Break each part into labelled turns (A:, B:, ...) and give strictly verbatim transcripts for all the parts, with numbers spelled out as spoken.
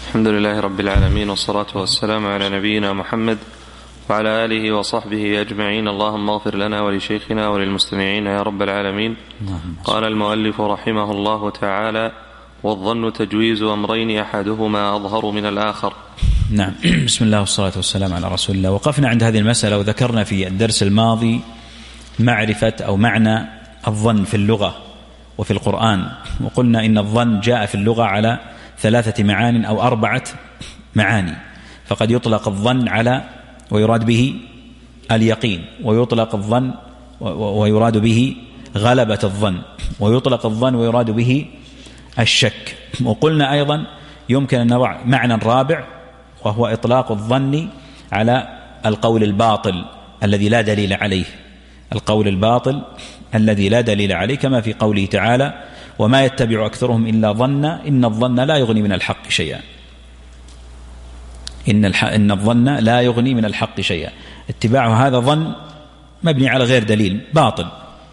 A: الحمد لله رب العالمين، والصلاة والسلام على نبينا محمد وعلى آله وصحبه أجمعين. اللهم اغفر لنا ولشيخنا وللمستمعين يا رب العالمين. قال المؤلف رحمه الله تعالى: والظن تجويز أمرين أحدهما أظهر من الآخر.
B: نعم. بسم الله والصلاة والسلام على رسول الله. وقفنا عند هذه المسألة وذكرنا في الدرس الماضي معرفة أو معنى الظن في اللغة وفي القرآن، وقلنا إن الظن جاء في اللغة على ثلاثة معان أو أربعة معاني. فقد يطلق الظن على ويراد به اليقين، ويطلق الظن ويراد به غلبة الظن، ويطلق الظن ويراد به الشك. وقلنا أيضا يمكن أن نضع معنى رابع، وهو إطلاق الظن على القول الباطل الذي لا دليل عليه، القول الباطل الذي لا دليل عليه، كما في قوله تعالى: وما يتبع أكثرهم إلا ظنا إن الظن لا يغني من الحق شيئا. إن, الح... إن الظن لا يغني من الحق شيئا. اتباع هذا ظن مبني على غير دليل، باطل،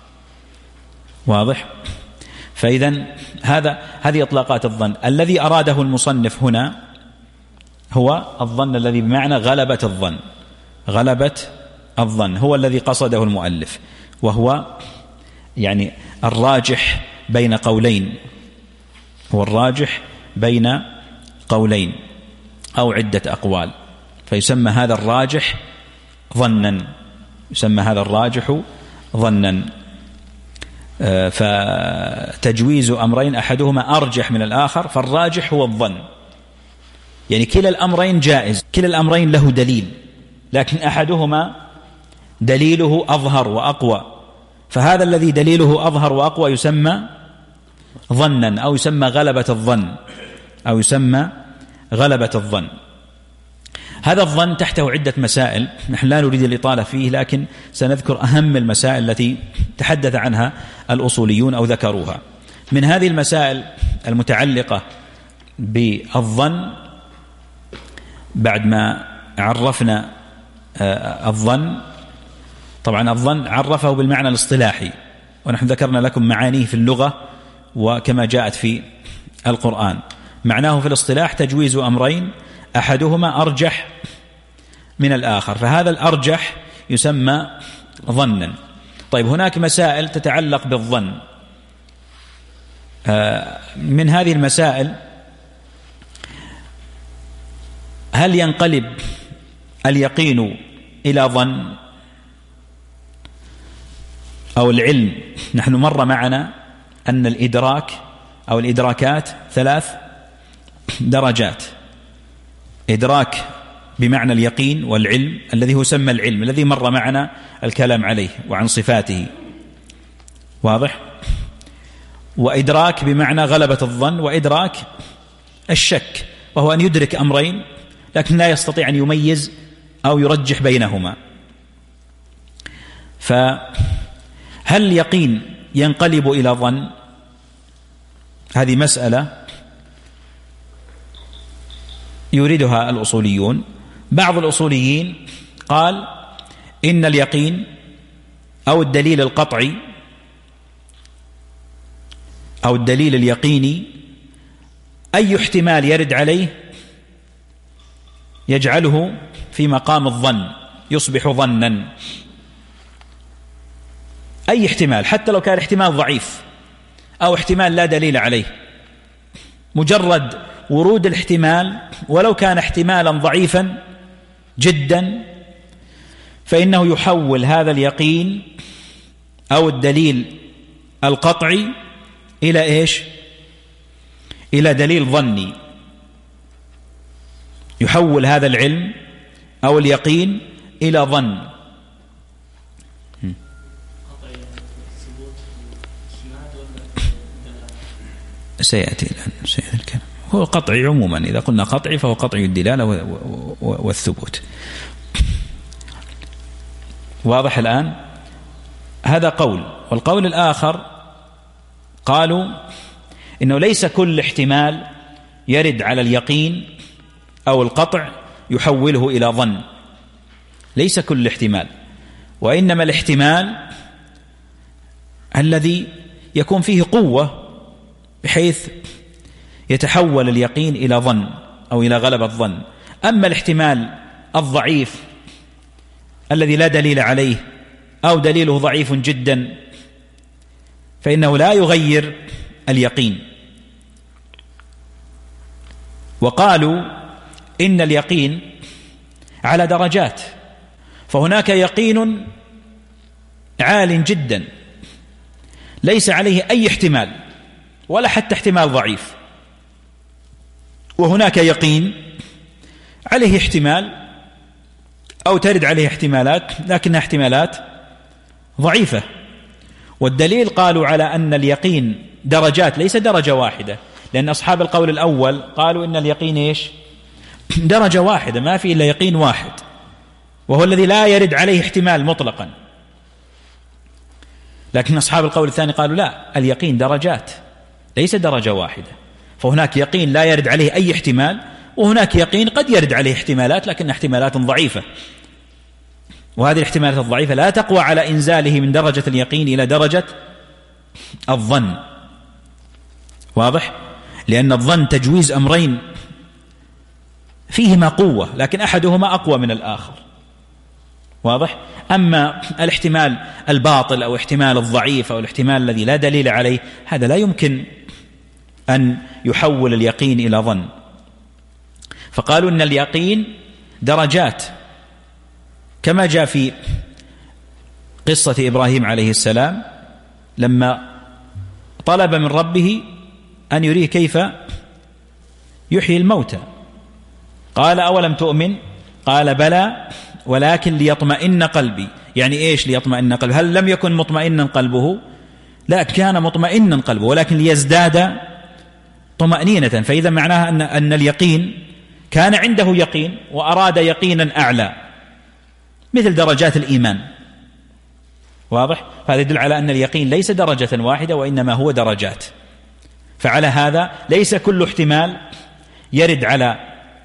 B: واضح؟ فإذن هذا هذه إطلاقات الظن. الذي أراده المصنف هنا هو الظن الذي بمعنى غلبة الظن، غلبة الظن هو الذي قصده المؤلف، وهو يعني الراجح بين قولين، هو الراجح بين قولين أو عدة أقوال، فيسمى هذا الراجح ظنا، يسمى هذا الراجح ظنا. فتجويز أمرين أحدهما أرجح من الآخر، فالراجح هو الظن، يعني كلا الأمرين جائز، كلا الأمرين له دليل، لكن أحدهما دليله أظهر وأقوى، فهذا الذي دليله أظهر وأقوى يسمى ظنا، أو يسمى غلبة الظن، أو يسمى غلبة الظن. هذا الظن تحته عدة مسائل، نحن لا نريد الإطالة فيه، لكن سنذكر أهم المسائل التي تحدث عنها الأصوليون أو ذكروها. من هذه المسائل المتعلقة بالظن، بعد ما عرفنا الظن، طبعا الظن عرفه بالمعنى الاصطلاحي، ونحن ذكرنا لكم معانيه في اللغة وكما جاءت في القرآن. معناه في الاصطلاح تجويز أمرين أحدهما أرجح من الآخر، فهذا الأرجح يسمى ظنا. طيب، هناك مسائل تتعلق بالظن. من هذه المسائل: هل ينقلب اليقين إلى ظن أو العلم؟ نحن مر معنا أن الإدراك أو الإدراكات ثلاث درجات: إدراك بمعنى اليقين والعلم الذي هو سمى العلم، الذي مر معنا الكلام عليه وعن صفاته، واضح؟ وإدراك بمعنى غلبة الظن، وإدراك الشك، وهو أن يدرك أمرين لكن لا يستطيع أن يميز أو يرجح بينهما. فهل اليقين ينقلب إلى ظن؟ هذه مسألة يريدها الأصوليون. بعض الأصوليين قال إن اليقين أو الدليل القطعي أو الدليل اليقيني أي احتمال يرد عليه يجعله في مقام الظن، يصبح ظنا. أي احتمال، حتى لو كان احتمال ضعيف أو احتمال لا دليل عليه، مجرد ورود الاحتمال ولو كان احتمالا ضعيفا جدا، فإنه يحول هذا اليقين أو الدليل القطعي إلى إيش؟ إلى دليل ظني. يحول هذا العلم أو اليقين إلى ظن. سيأتي الآن سيأتي الكلام. هو قطعي عموما، إذا قلنا قطعي فهو قطعي الدلالة والثبوت. واضح الآن؟ هذا قول. والقول الآخر قالوا إنه ليس كل احتمال يرد على اليقين أو القطع يحوله إلى ظن، ليس كل احتمال، وإنما الاحتمال الذي يكون فيه قوة بحيث يتحول اليقين إلى ظن، أو إلى غلبة الظن. أما الاحتمال الضعيف الذي لا دليل عليه أو دليله ضعيف جدا فإنه لا يغير اليقين. وقالوا إن اليقين على درجات، فهناك يقين عال جدا ليس عليه أي احتمال ولا حتى احتمال ضعيف، وهناك يقين عليه احتمال أو ترد عليه احتمالات لكنها احتمالات ضعيفة. والدليل قالوا على أن اليقين درجات ليس درجة واحدة، لأن أصحاب القول الأول قالوا إن اليقين إيش؟ درجة واحدة، ما في إلا يقين واحد وهو الذي لا يرد عليه احتمال مطلقا. لكن أصحاب القول الثاني قالوا لا، اليقين درجات ليس درجة واحدة، فهناك يقين لا يرد عليه أي احتمال، وهناك يقين قد يرد عليه احتمالات لكن احتمالات ضعيفة، وهذه الاحتمالات الضعيفة لا تقوى على إنزاله من درجة اليقين إلى درجة الظن. واضح؟ لأن الظن تجويز أمرين فيهما قوة لكن أحدهما أقوى من الآخر. واضح؟ أما الاحتمال الباطل أو احتمال الضعيف أو الاحتمال الذي لا دليل عليه هذا لا يمكن أن يحول اليقين إلى ظن. فقالوا إن اليقين درجات، كما جاء في قصة إبراهيم عليه السلام لما طلب من ربه أن يريه كيف يحيي الموتى، قال أولم تؤمن؟ قال بلى ولكن ليطمئن قلبي. يعني إيش ليطمئن قلبه؟ هل لم يكن مطمئنا قلبه؟ لا، كان مطمئنا قلبه ولكن ليزداد طمأنينة. فإذا معناها أن, أن اليقين كان عنده يقين وأراد يقينا أعلى مثل درجات الإيمان. واضح؟ هذا يدل على أن اليقين ليس درجة واحدة وإنما هو درجات. فعلى هذا ليس كل احتمال يرد على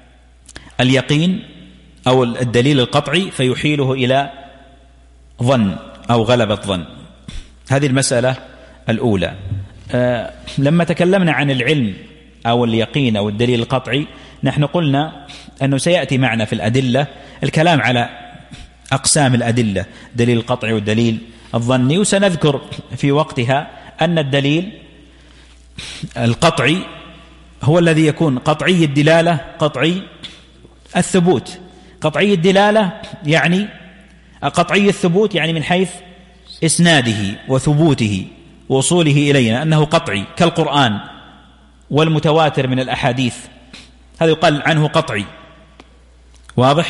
B: اليقين أو الدليل القطعي فيحيله إلى ظن أو غلبة ظن. هذه المسألة الأولى. أه لما تكلمنا عن العلم أو اليقين أو الدليل القطعي نحن قلنا أنه سيأتي معنا في الأدلة الكلام على أقسام الأدلة، دليل القطعي والدليل الظني، وسنذكر في وقتها أن الدليل القطعي هو الذي يكون قطعي الدلالة قطعي الثبوت. قطعي الدلالة يعني قطعي الثبوت يعني من حيث إسناده وثبوته ووصوله إلينا أنه قطعي كالقرآن والمتواتر من الأحاديث، هذا يقال عنه قطعي. واضح؟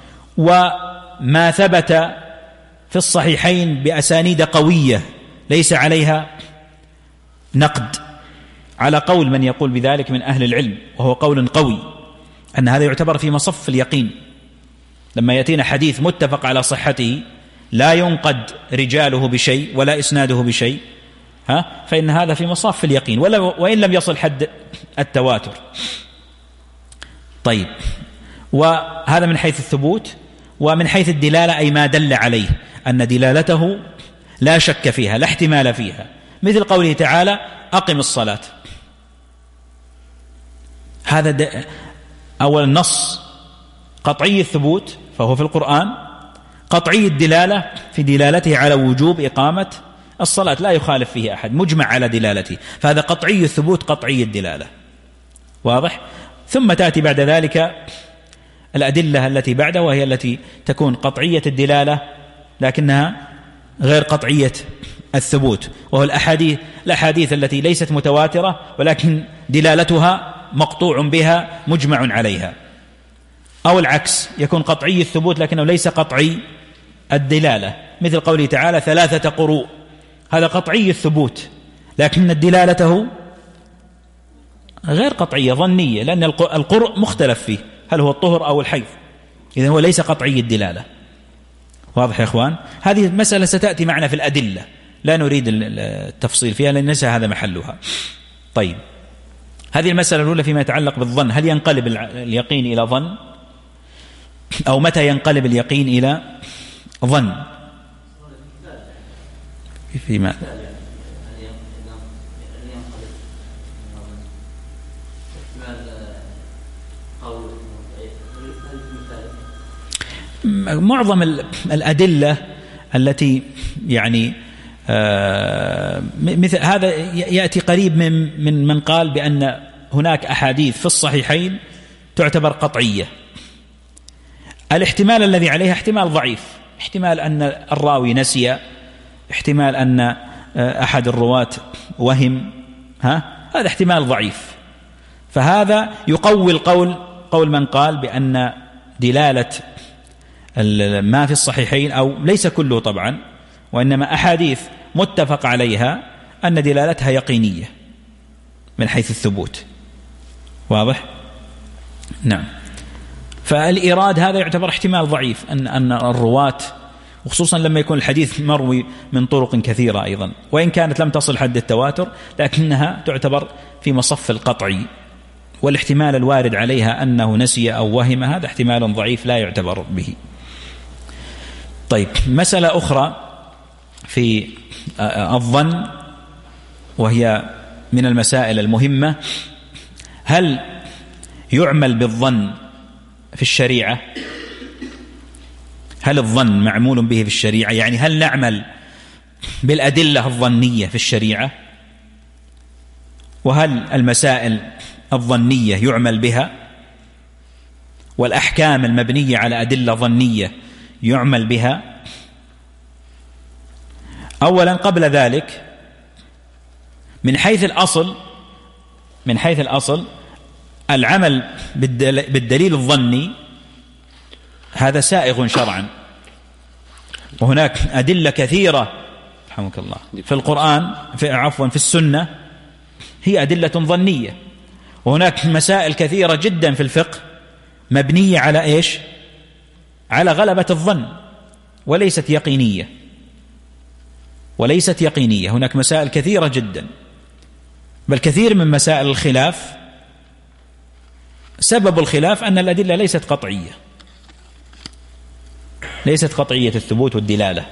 B: وما ثبت في الصحيحين بأسانيد قوية ليس عليها نقد، على قول من يقول بذلك من أهل العلم وهو قول قوي، أن هذا يعتبر في مصف اليقين. لما يأتينا حديث متفق على صحته لا ينقد رجاله بشيء ولا إسناده بشيء، ها فإن هذا في مصاف اليقين ولا وإن لم يصل حد التواتر. طيب، وهذا من حيث الثبوت. ومن حيث الدلالة أي ما دل عليه أن دلالته لا شك فيها لا احتمال فيها، مثل قوله تعالى أقم الصلاة. هذا أول النص قطعي الثبوت فهو في القرآن، قطعي الدلالة في دلالته على وجوب إقامة الصلاة لا يخالف فيه أحد، مجمع على دلالته، فهذا قطعي الثبوت قطعي الدلالة. واضح؟ ثم تأتي بعد ذلك الأدلة التي بعدها وهي التي تكون قطعية الدلالة لكنها غير قطعية الثبوت، وهو الأحاديث الأحاديث التي ليست متواترة ولكن دلالتها مقطوع بها مجمع عليها، أو العكس يكون قطعي الثبوت لكنه ليس قطعي الدلالة، مثل قوله تعالى ثلاثة قروء، هذا قطعي الثبوت لكن دلالته غير قطعية ظنية، لأن القرء مختلف فيه هل هو الطهر أو الحيض، إذن هو ليس قطعي الدلالة. واضح يا إخوان؟ هذه المسألة ستأتي معنا في الأدلة، لا نريد التفصيل فيها لأن ليس هذا محلها. طيب، هذه المسألة الأولى فيما يتعلق بالظن، هل ينقلب اليقين إلى ظن أو متى ينقلب اليقين إلى ظن؟ فيما معظم الأدلة التي يعني مثل هذا يأتي قريب من من من قال بأن هناك أحاديث في الصحيحين تعتبر قطعية. الاحتمال الذي عليها احتمال ضعيف، احتمال أن الراوي نسي، احتمال أن أحد الرواة وهم، ها هذا احتمال ضعيف. فهذا يقوي القول قول من قال بأن دلالة ما في الصحيحين، أو ليس كله طبعا، وإنما أحاديث متفق عليها أن دلالتها يقينية من حيث الثبوت. واضح؟ نعم. فالإيراد هذا يعتبر احتمال ضعيف، أن أن الرواة، وخصوصا لما يكون الحديث مروي من طرق كثيرة أيضا، وإن كانت لم تصل حد التواتر لكنها تعتبر في مصف القطعي، والاحتمال الوارد عليها أنه نسي أو وهم هذا احتمال ضعيف لا يعتبر به. طيب، مسألة أخرى في الظن وهي من المسائل المهمة: هل يعمل بالظن في الشريعة؟ هل الظن معمول به في الشريعة؟ يعني هل نعمل بالأدلة الظنية في الشريعة؟ وهل المسائل الظنية يعمل بها؟ والأحكام المبنية على أدلة ظنية يعمل بها؟ أولا قبل ذلك، من حيث الأصل من حيث الأصل العمل بالدليل الظني هذا سائغ شرعا، وهناك أدلة كثيرة رحمك الله في القرآن في عفوا في السنة هي أدلة ظنية، وهناك مسائل كثيرة جدا في الفقه مبنية على إيش؟ على غلبة الظن وليست يقينية وليست يقينية. هناك مسائل كثيرة جدا، بل كثير من مسائل الخلاف سبب الخلاف أن الأدلة ليست قطعية، ليست قطعية الثبوت والدلالة،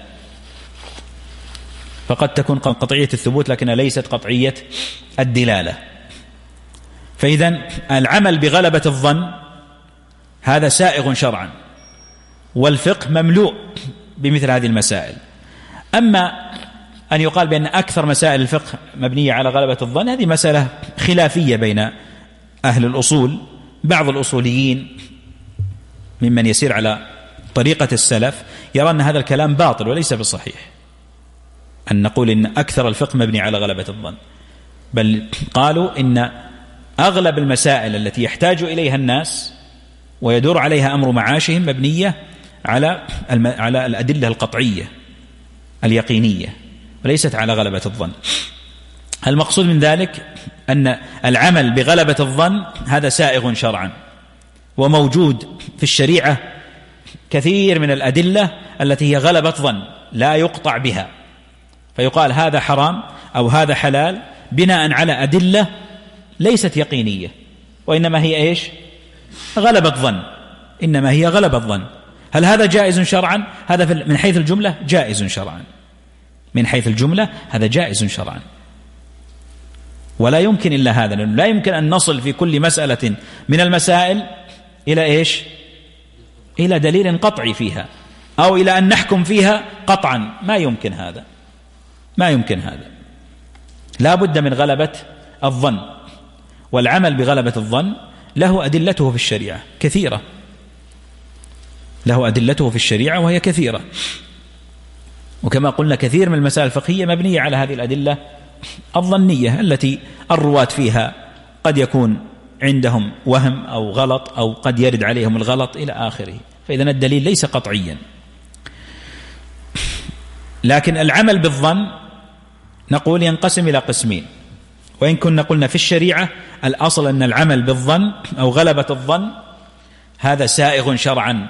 B: فقد تكون قطعية الثبوت لكنها ليست قطعية الدلالة. فإذن العمل بغلبة الظن هذا سائغ شرعا، والفقه مملوء بمثل هذه المسائل. أما أن يقال بأن أكثر مسائل الفقه مبنية على غلبة الظن، هذه مسألة خلافية بين أهل الأصول. بعض الأصوليين ممن يسير على طريقة السلف يرى أن هذا الكلام باطل وليس بصحيح، أن نقول إن أكثر الفقه مبني على غلبة الظن، بل قالوا إن أغلب المسائل التي يحتاج إليها الناس ويدور عليها أمر معاشهم مبنية على على الأدلة القطعية اليقينية وليست على غلبة الظن. المقصود من ذلك أن العمل بغلبة الظن هذا سائغ شرعا، وموجود في الشريعة كثير من الأدلة التي هي غلبة ظن لا يقطع بها، فيقال هذا حرام أو هذا حلال بناء على أدلة ليست يقينية، وإنما هي إيش؟ غلبة ظن، إنما هي غلبة ظن. هل هذا جائز شرعا؟ هذا من حيث الجملة جائز شرعا، من حيث الجملة هذا جائز شرعا، ولا يمكن إلا هذا، لأنه لا يمكن أن نصل في كل مسألة من المسائل إلى إيش؟ إلى دليل قطعي فيها، أو إلى أن نحكم فيها قطعا، ما يمكن هذا، ما يمكن هذا. لا بد من غلبة الظن، والعمل بغلبة الظن له أدلته في الشريعة كثيرة، له أدلته في الشريعة وهي كثيرة، وكما قلنا كثير من المسائل الفقهية مبنية على هذه الأدلة الظنية التي الرواة فيها قد يكون عندهم وهم أو غلط، أو قد يرد عليهم الغلط إلى آخره. فإذن الدليل ليس قطعيا. لكن العمل بالظن نقول ينقسم إلى قسمين، وإن كنا قلنا في الشريعة الأصل أن العمل بالظن أو غلبة الظن هذا سائغ شرعا،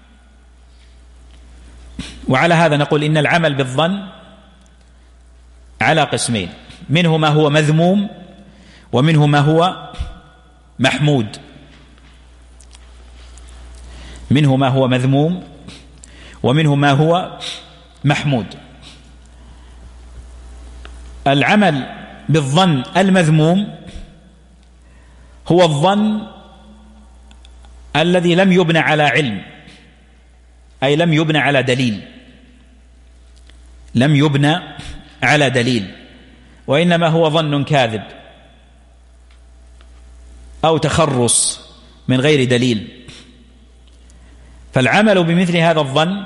B: وعلى هذا نقول إن العمل بالظن على قسمين: منه ما هو مذموم، ومنه ما هو محمود. منه ما هو مذموم ومنه ما هو محمود. العمل بالظن المذموم هو الظن الذي لم يبنى على علم، أي لم يبنى على دليل، لم يبنى على دليل، وإنما هو ظن كاذب أو تخرص من غير دليل. فالعمل بمثل هذا الظن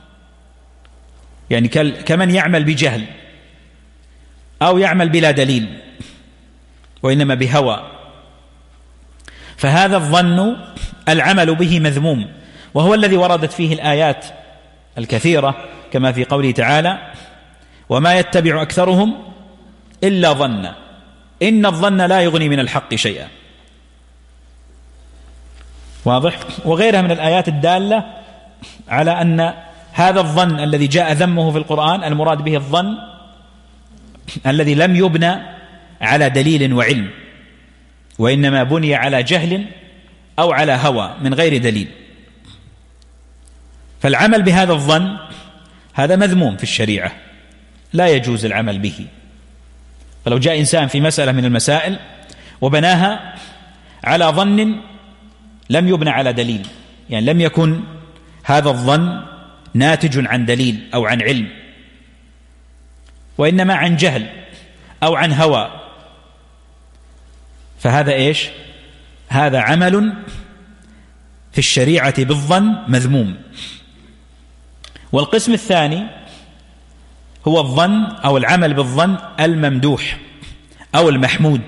B: يعني كمن يعمل بجهل أو يعمل بلا دليل وإنما بهوى، فهذا الظن العمل به مذموم، وهو الذي وردت فيه الآيات الكثيرة كما في قوله تعالى: وما يتبع أكثرهم إلا ظنا إن الظن لا يغني من الحق شيئا. واضح؟ وغيرها من الآيات الدالة على أن هذا الظن الذي جاء ذمه في القرآن المراد به الظن الذي لم يبنى على دليل وعلم، وإنما بني على جهل أو على هوى من غير دليل. فالعمل بهذا الظن هذا مذموم في الشريعة، لا يجوز العمل به. فلو جاء إنسان في مسألة من المسائل وبناها على ظن لم يبنى على دليل، يعني لم يكن هذا الظن ناتج عن دليل أو عن علم، وإنما عن جهل أو عن هوى، فهذا إيش؟ هذا عمل في الشريعة بالظن مذموم. والقسم الثاني هو الظن أو العمل بالظن الممدوح أو المحمود،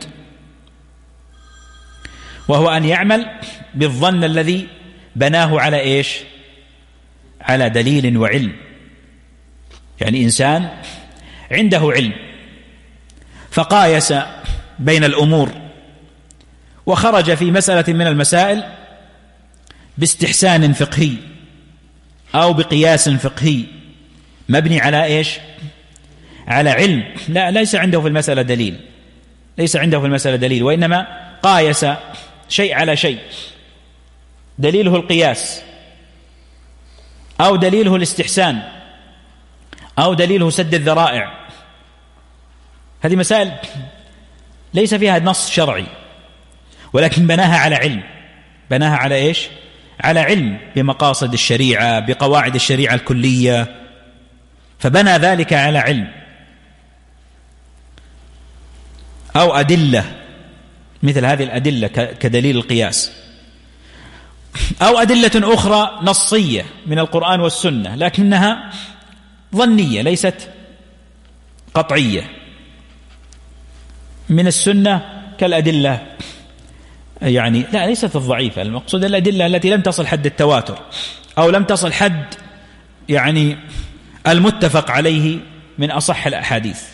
B: وهو أن يعمل بالظن الذي بناه على إيش؟ على دليل وعلم. يعني إنسان عنده علم فقايس بين الأمور وخرج في مسألة من المسائل باستحسان فقهي أو بقياس فقهي مبني على إيش؟ على علم، لا ليس عنده في المسألة دليل، ليس عنده في المسألة دليل، وإنما قايس شيء على شيء، دليله القياس أو دليله الاستحسان أو دليله سد الذرائع. هذه مسائل ليس فيها نص شرعي، ولكن بناها على علم. بناها على إيش؟ على علم بمقاصد الشريعة، بقواعد الشريعة الكلية، فبنى ذلك على علم. أو أدلة مثل هذه الأدلة كدليل القياس، أو أدلة أخرى نصية من القرآن والسنة لكنها ظنية ليست قطعية. من السنة كالأدلة يعني لا ليست الضعيفة، المقصود الأدلة التي لم تصل حد التواتر أو لم تصل حد يعني المتفق عليه من أصح الأحاديث.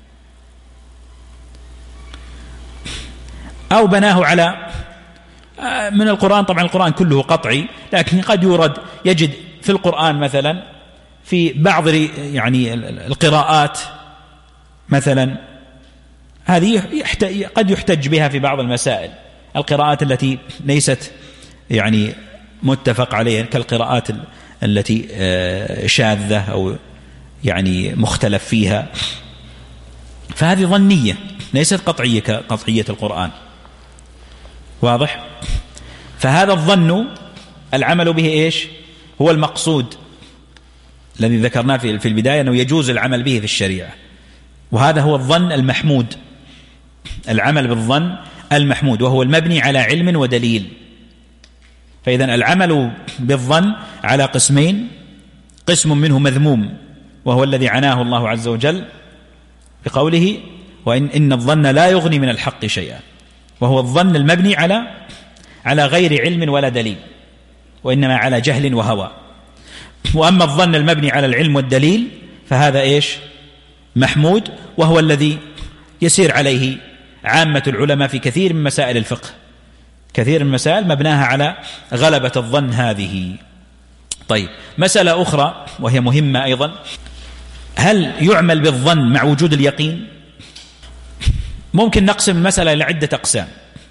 B: أو بناه على من القرآن، طبعا القرآن كله قطعي، لكن قد يورد يجد في القرآن مثلا في بعض يعني القراءات مثلا هذه قد يحتج بها في بعض المسائل، القراءات التي ليست يعني متفق عليها كالقراءات التي شاذة أو يعني مختلف فيها، فهذه ظنية ليست قطعية كقطعية القرآن. واضح؟ فهذا الظن العمل به إيش؟ هو المقصود الذي ذكرناه في البداية أنه يجوز العمل به في الشريعة، وهذا هو الظن المحمود، العمل بالظن المحمود، وهو المبني على علم ودليل. فإذا العمل بالظن على قسمين، قسم منه مذموم وهو الذي عناه الله عز وجل بقوله وإن إن الظن لا يغني من الحق شيئا، وهو الظن المبني على على غير علم ولا دليل، وإنما على جهل وهوى. وأما الظن المبني على العلم والدليل فهذا إيش؟ محمود، وهو الذي يسير عليه عامة العلماء في كثير من مسائل الفقه، كثير من المسائل مبناها على غلبة الظن هذه. طيب، مسألة أخرى وهي مهمة أيضا، هل يعمل بالظن مع وجود اليقين؟ ممكن نقسم المسألة إلى عدة أقسام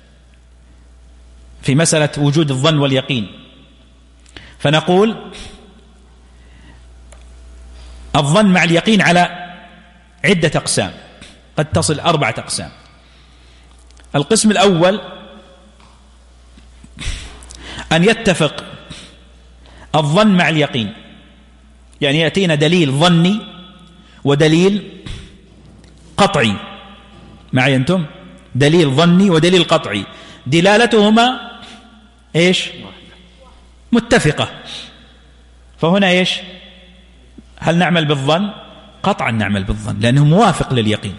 B: في مسألة وجود الظن واليقين، فنقول الظن مع اليقين على عدة أقسام، قد تصل أربعة أقسام. القسم الأول أن يتفق الظن مع اليقين، يعني يأتينا دليل ظني ودليل قطعي. معي أنتم؟ دليل ظني ودليل قطعي، دلالتهما إيش؟ متفقة. فهنا إيش؟ هل نعمل بالظن؟ قطعا نعمل بالظن، لأنه موافق لليقين.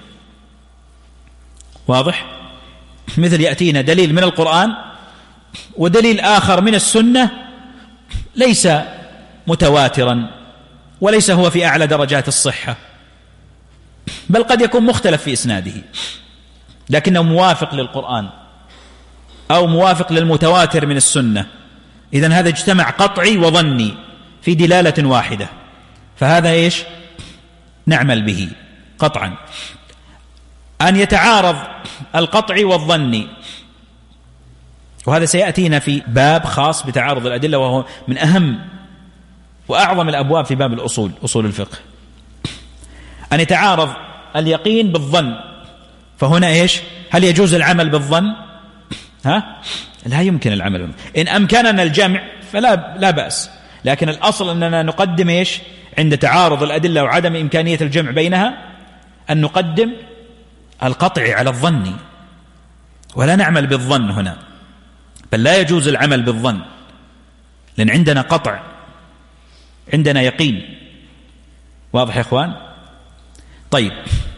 B: واضح؟ مثل يأتينا دليل من القرآن ودليل آخر من السنة ليس متواترا وليس هو في أعلى درجات الصحة، بل قد يكون مختلف في إسناده، لكنه موافق للقرآن أو موافق للمتواتر من السنة. إذن هذا اجتمع قطعي وظني في دلالة واحدة، فهذا إيش؟ نعمل به قطعا. أن يتعارض القطعي والظني، وهذا سيأتينا في باب خاص بتعارض الأدلة، وهو من أهم وأعظم الأبواب في باب الأصول، أصول الفقه. أن يتعارض اليقين بالظن، فهنا إيش؟ هل يجوز العمل بالظن؟ ها؟ لا يمكن العمل بالظن. إن أمكننا الجمع فلا لا بأس، لكن الأصل أننا نقدم إيش؟ عند تعارض الأدلة وعدم إمكانية الجمع بينها أن نقدم القطع على الظن، ولا نعمل بالظن هنا، بل لا يجوز العمل بالظن، لأن عندنا قطع، عندنا يقين. واضح يا إخوان؟ طيب،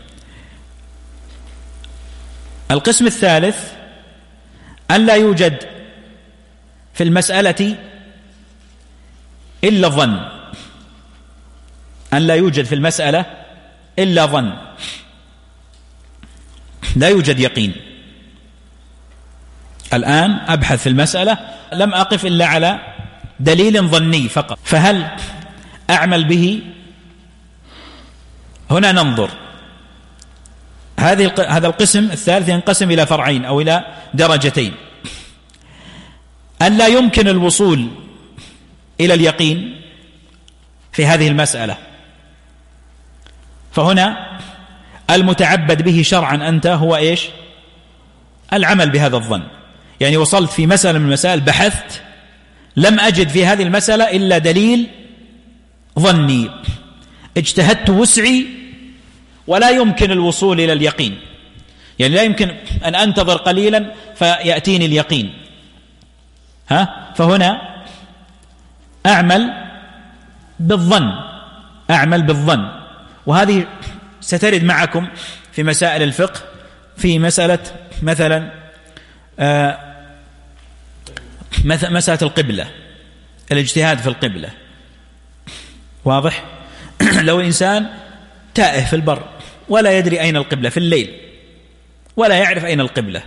B: القسم الثالث أن لا يوجد في المسألة إلا ظن، أن لا يوجد في المسألة إلا ظن، لا يوجد يقين. الآن أبحث في المسألة لم أقف إلا على دليل ظني فقط، فهل أعمل به؟ هنا ننظر. هذه هذا القسم الثالث ينقسم إلى فرعين أو إلى درجتين. أن لا يمكن الوصول إلى اليقين في هذه المسألة، فهنا المتعبد به شرعا أنت هو إيش؟ العمل بهذا الظن. يعني وصلت في مسألة من المسائل، بحثت لم أجد في هذه المسألة إلا دليل ظني، اجتهدت وسعي ولا يمكن الوصول إلى اليقين، يعني لا يمكن أن أنتظر قليلا فيأتيني اليقين. ها؟ فهنا أعمل بالظن، أعمل بالظن. وهذه سترد معكم في مسائل الفقه، في مسألة مثلا آه مسألة القبلة، الاجتهاد في القبلة. واضح؟ لو الإنسان تائه في البر ولا يدري أين القبلة في الليل، ولا يعرف أين القبلة،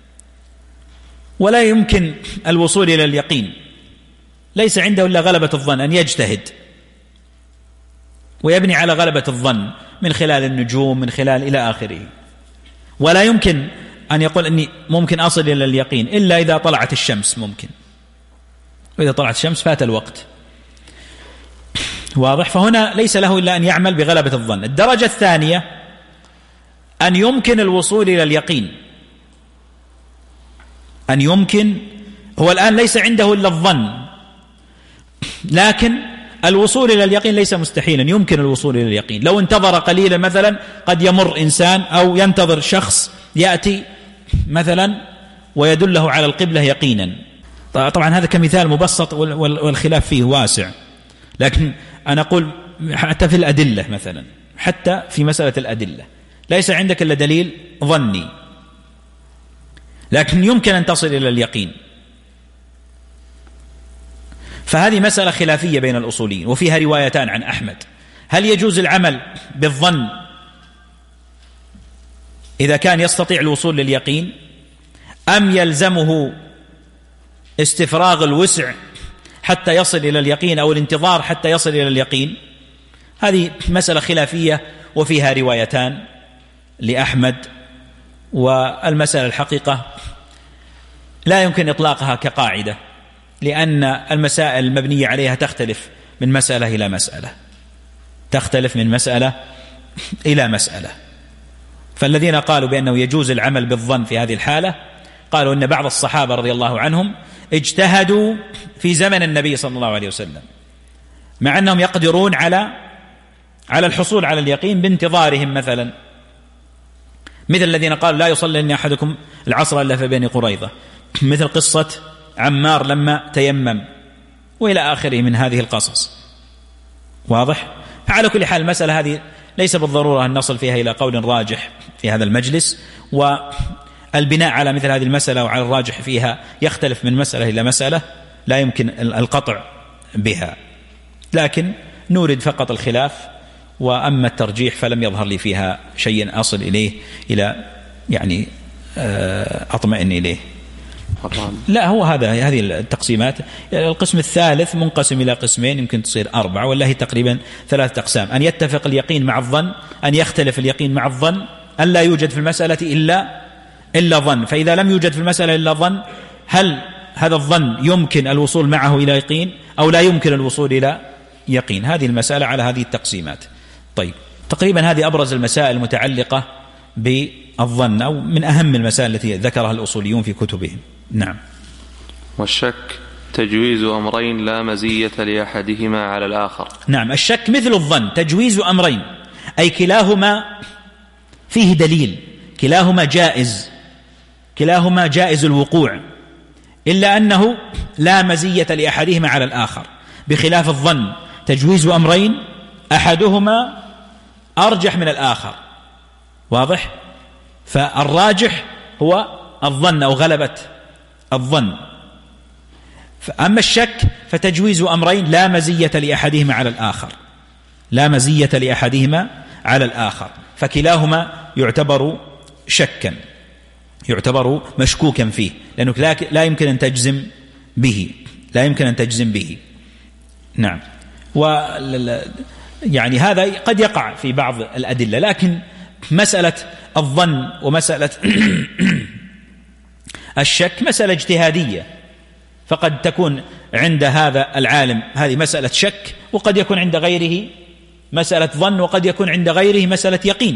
B: ولا يمكن الوصول إلى اليقين، ليس عنده إلا غلبة الظن، أن يجتهد ويبني على غلبة الظن من خلال النجوم، من خلال إلى آخره، ولا يمكن أن يقول أني ممكن أصل إلى اليقين إلا إذا طلعت الشمس، ممكن، وإذا طلعت الشمس فات الوقت. واضح؟ فهنا ليس له إلا أن يعمل بغلبة الظن. الدرجة الثانية أن يمكن الوصول إلى اليقين، أن يمكن، هو الآن ليس عنده إلا الظن، لكن الوصول إلى اليقين ليس مستحيلا، يمكن الوصول إلى اليقين. لو انتظر قليلا مثلا قد يمر إنسان أو ينتظر شخص يأتي مثلا ويدله على القبلة يقينا. طبعا هذا كمثال مبسط والخلاف فيه واسع، لكن أنا أقول حتى في الأدلة مثلا، حتى في مسألة الأدلة ليس عندك إلا دليل ظني، لكن يمكن أن تصل إلى اليقين. فهذه مسألة خلافية بين الأصوليين، وفيها روايتان عن أحمد: هل يجوز العمل بالظن إذا كان يستطيع الوصول لليقين، أم يلزمه استفراغ الوسع حتى يصل إلى اليقين، أو الانتظار حتى يصل إلى اليقين؟ هذه مسألة خلافية وفيها روايتان لأحمد. والمسألة الحقيقة لا يمكن إطلاقها كقاعدة، لأن المسائل المبنية عليها تختلف من مسألة إلى مسألة، تختلف من مسألة إلى مسألة. فالذين قالوا بأنه يجوز العمل بالظن في هذه الحالة قالوا أن بعض الصحابة رضي الله عنهم اجتهدوا في زمن النبي صلى الله عليه وسلم مع أنهم يقدرون على على الحصول على اليقين بانتظارهم، مثلا مثل الذين قالوا لا يصلين أحدكم العصر إلا في بني قريظة، مثل قصة عمار لما تيمم، وإلى آخره من هذه القصص. واضح؟ على كل حال المسألة هذه ليس بالضرورة أن نصل فيها إلى قول راجح في هذا المجلس، والبناء على مثل هذه المسألة وعلى الراجح فيها يختلف من مسألة إلى مسألة، لا يمكن القطع بها، لكن نورد فقط الخلاف، وأما الترجيح فلم يظهر لي فيها شيء أصل إليه إلى يعني أطمئن إليه. لا هو هذا هذه التقسيمات. القسم الثالث منقسم إلى قسمين، يمكن تصير أربعة، والله تقريبا ثلاثة أقسام: أن يتفق اليقين مع الظن، أن يختلف اليقين مع الظن، أن لا يوجد في المسألة إلا إلا ظن. فإذا لم يوجد في المسألة إلا ظن، هل هذا الظن يمكن الوصول معه إلى يقين أو لا يمكن الوصول إلى يقين؟ هذه المسألة على هذه التقسيمات. طيب، تقريبا هذه أبرز المسائل المتعلقة بالظن، أو من أهم المسائل التي ذكرها الأصوليون في كتبهم. نعم.
A: والشك تجويز أمرين لا مزية لأحدهما على الآخر.
B: نعم، الشك مثل الظن تجويز أمرين، أي كلاهما فيه دليل، كلاهما جائز، كلاهما جائز الوقوع، إلا أنه لا مزية لأحدهما على الآخر، بخلاف الظن تجويز أمرين أحدهما أرجح من الآخر. واضح؟ فالراجح هو الظن أو غلبة الظن. أما الشك فتجويز أمرين لا مزية لأحدهما على الآخر، لا مزية لأحدهما على الآخر، فكلاهما يعتبر شكا، يعتبر مشكوكا فيه، لأنه لا يمكن أن تجزم به، لا يمكن أن تجزم به. نعم. و يعني هذا قد يقع في بعض الأدلة، لكن مسألة الظن ومسألة الشك مسألة اجتهادية، فقد تكون عند هذا العالم هذه مسألة شك، وقد يكون عند غيره مسألة ظن، وقد يكون عند غيره مسألة يقين.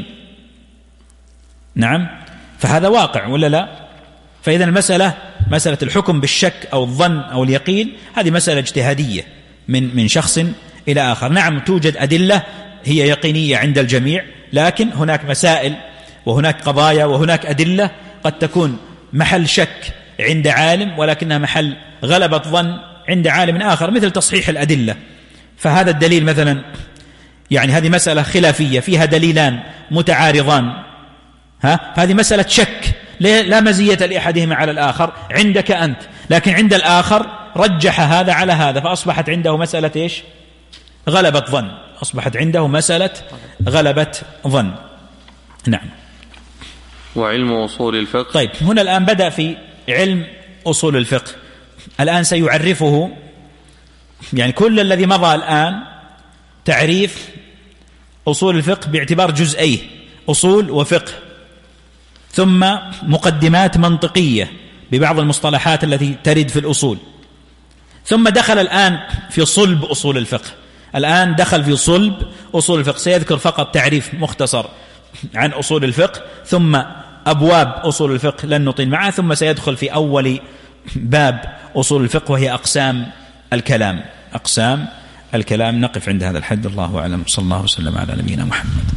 B: نعم، فهذا واقع ولا لا؟ فإذا المسألة مسألة الحكم بالشك أو الظن أو اليقين هذه مسألة اجتهادية من من شخص إلى آخر. نعم، توجد أدلة هي يقينية عند الجميع، لكن هناك مسائل وهناك قضايا وهناك أدلة قد تكون محل شك عند عالم، ولكنها محل غلبة ظن عند عالم آخر، مثل تصحيح الأدلة. فهذا الدليل مثلا، يعني هذه مسألة خلافية فيها دليلان متعارضان، ها، هذه مسألة شك لا مزية لأحدهما على الآخر عندك أنت، لكن عند الآخر رجح هذا على هذا، فأصبحت عنده مسألة إيش؟ غلبة ظن، أصبحت عنده مسألة غلبة ظن. نعم.
A: وعلم أصول الفقه.
B: طيب، هنا الآن بدأ في علم أصول الفقه، الآن سيعرفه، يعني كل الذي مضى الآن تعريف أصول الفقه باعتبار جزئيه، أصول وفقه، ثم مقدمات منطقية ببعض المصطلحات التي ترد في الأصول، ثم دخل الآن في صلب أصول الفقه. الآن دخل في صلب أصول الفقه، سيذكر فقط تعريف مختصر عن أصول الفقه، ثم أبواب أصول الفقه لن نطيل معها، ثم سيدخل في أول باب أصول الفقه وهي أقسام الكلام. أقسام الكلام. نقف عند هذا الحد، الله أعلم، صلى الله وسلم على نبينا محمد.